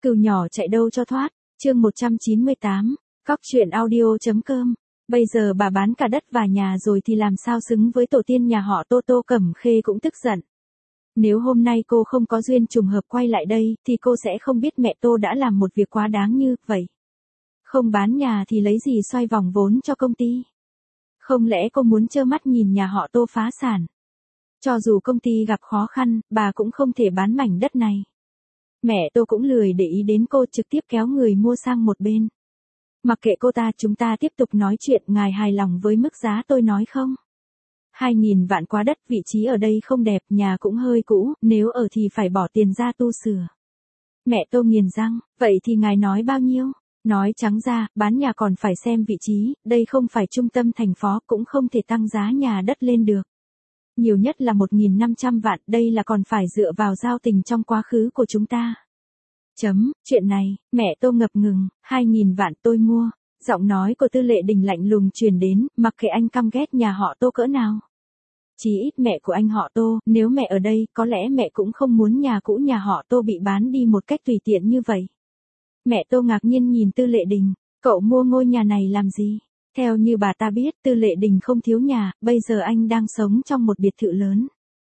Cừu nhỏ chạy đâu cho thoát, chương 198, cóc truyện audio.com. Bây giờ bà bán cả đất và nhà rồi thì làm sao xứng với tổ tiên nhà họ Tô. Tô Cẩm Khê cũng tức giận. Nếu hôm nay cô không có duyên trùng hợp quay lại đây, thì cô sẽ không biết mẹ Tô đã làm một việc quá đáng như vậy. Không bán nhà thì lấy gì xoay vòng vốn cho công ty? Không lẽ cô muốn trơ mắt nhìn nhà họ Tô phá sản? Cho dù công ty gặp khó khăn, bà cũng không thể bán mảnh đất này. Mẹ Tô cũng lười để ý đến cô, trực tiếp kéo người mua sang một bên. Mặc kệ cô ta, chúng ta tiếp tục nói chuyện. Ngài hài lòng với mức giá tôi nói không? 2.000 vạn quá đất, vị trí ở đây không đẹp, nhà cũng hơi cũ, nếu ở thì phải bỏ tiền ra tu sửa. Mẹ Tô nghiền răng, vậy thì ngài nói bao nhiêu? Nói trắng ra, bán nhà còn phải xem vị trí, đây không phải trung tâm thành phố, cũng không thể tăng giá nhà đất lên được. Nhiều nhất là 1.500 vạn, đây là còn phải dựa vào giao tình trong quá khứ của chúng ta. Chuyện này, mẹ Tô ngập ngừng, 2.000 vạn tôi mua. Giọng nói của Tư Lệ Đình lạnh lùng truyền đến, mặc kệ anh căm ghét nhà họ Tô cỡ nào. Chí ít mẹ của anh họ Tô, nếu mẹ ở đây, có lẽ mẹ cũng không muốn nhà cũ nhà họ Tô bị bán đi một cách tùy tiện như vậy. Mẹ Tô ngạc nhiên nhìn Tư Lệ Đình, cậu mua ngôi nhà này làm gì? Theo như bà ta biết, Tư Lệ Đình không thiếu nhà, bây giờ anh đang sống trong một biệt thự lớn.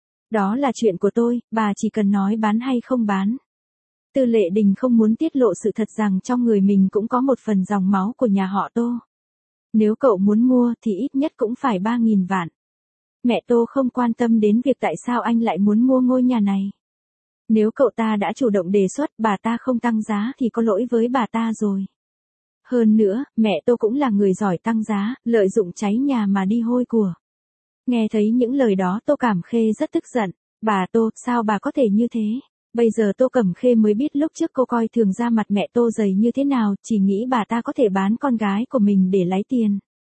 Đó là chuyện của tôi, bà chỉ cần nói bán hay không bán. Tư Lệ Đình không muốn tiết lộ sự thật rằng trong người mình cũng có một phần dòng máu của nhà họ Tô. Nếu cậu muốn mua thì ít nhất cũng phải 3.000 vạn. Mẹ Tô không quan tâm đến việc tại sao anh lại muốn mua ngôi nhà này. Nếu cậu ta đã chủ động đề xuất, bà ta không tăng giá thì có lỗi với bà ta rồi. Hơn nữa, mẹ Tô cũng là người giỏi tăng giá, lợi dụng cháy nhà mà đi hôi của. Nghe thấy những lời đó, Tô Cẩm Khê rất tức giận. Bà Tô, sao bà có thể như thế? Bây giờ Tô Cẩm Khê mới biết lúc trước cô coi thường da mặt mẹ Tô dày như thế nào, chỉ nghĩ bà ta có thể bán con gái của mình để lấy tiền.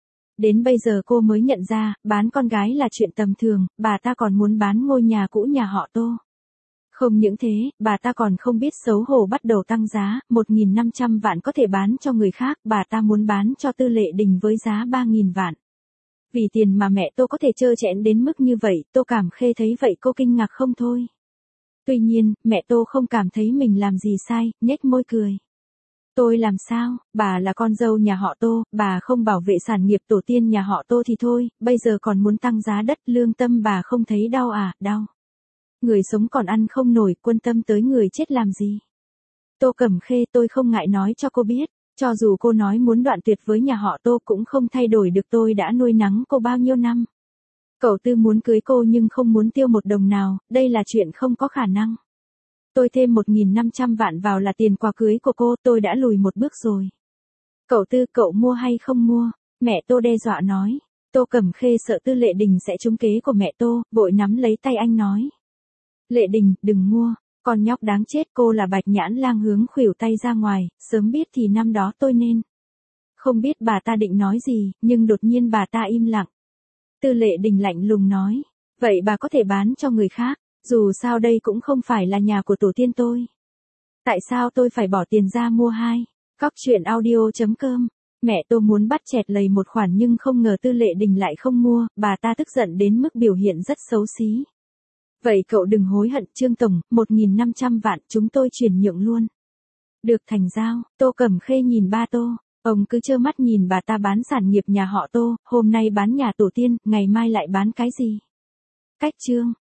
Đến bây giờ cô mới nhận ra, bán con gái là chuyện tầm thường, bà ta còn muốn bán ngôi nhà cũ nhà họ Tô. Không những thế, bà ta còn không biết xấu hổ bắt đầu tăng giá, 1.500 vạn có thể bán cho người khác, bà ta muốn bán cho Tư Lệ Đình với giá 3.000 vạn. Vì tiền mà mẹ Tô có thể trơ trẽn đến mức như vậy, Tô Cẩm Khê thấy vậy cô kinh ngạc không thôi. Tuy nhiên, mẹ Tô không cảm thấy mình làm gì sai, nhếch môi cười. Tôi làm sao, bà là con dâu nhà họ Tô, bà không bảo vệ sản nghiệp tổ tiên nhà họ Tô thì thôi, bây giờ còn muốn tăng giá đất, lương tâm bà không thấy đau à? Đau. Người sống còn ăn không nổi, quan tâm tới người chết làm gì? Tô Cẩm Khê, tôi không ngại nói cho cô biết, cho dù cô nói muốn đoạn tuyệt với nhà họ Tô cũng không thay đổi được tôi đã nuôi nắng cô bao nhiêu năm. Cậu Tư muốn cưới cô nhưng không muốn tiêu một đồng nào, đây là chuyện không có khả năng. Tôi thêm 1.500 vạn vào là tiền quà cưới của cô, tôi đã lùi một bước rồi. Cậu Tư, cậu mua hay không mua? Mẹ Tô đe dọa nói. Tô Cẩm Khê sợ Tư Lệ Đình sẽ trúng kế của mẹ Tô, vội nắm lấy tay anh nói. Lệ Đình, đừng mua, con nhóc đáng chết. Cô là Bạch Nhãn Lang hướng khuỷu tay ra ngoài, sớm biết thì năm đó tôi nên. Không biết bà ta định nói gì, nhưng đột nhiên bà ta im lặng. Tư Lệ Đình lạnh lùng nói, vậy bà có thể bán cho người khác, dù sao đây cũng không phải là nhà của tổ tiên tôi. Tại sao tôi phải bỏ tiền ra mua hai? cóc truyện audio.com. Mẹ Tô muốn bắt chẹt lầy một khoản nhưng không ngờ Tư Lệ Đình lại không mua, bà ta tức giận đến mức biểu hiện rất xấu xí. Vậy cậu đừng hối hận, Trương Tổng, 1.500 vạn chúng tôi chuyển nhượng luôn. Được, thành giao. Tô Cẩm Khê nhìn ba Tô, ông cứ trơ mắt nhìn bà ta bán sản nghiệp nhà họ Tô, hôm nay bán nhà tổ tiên, ngày mai lại bán cái gì? Cách chương.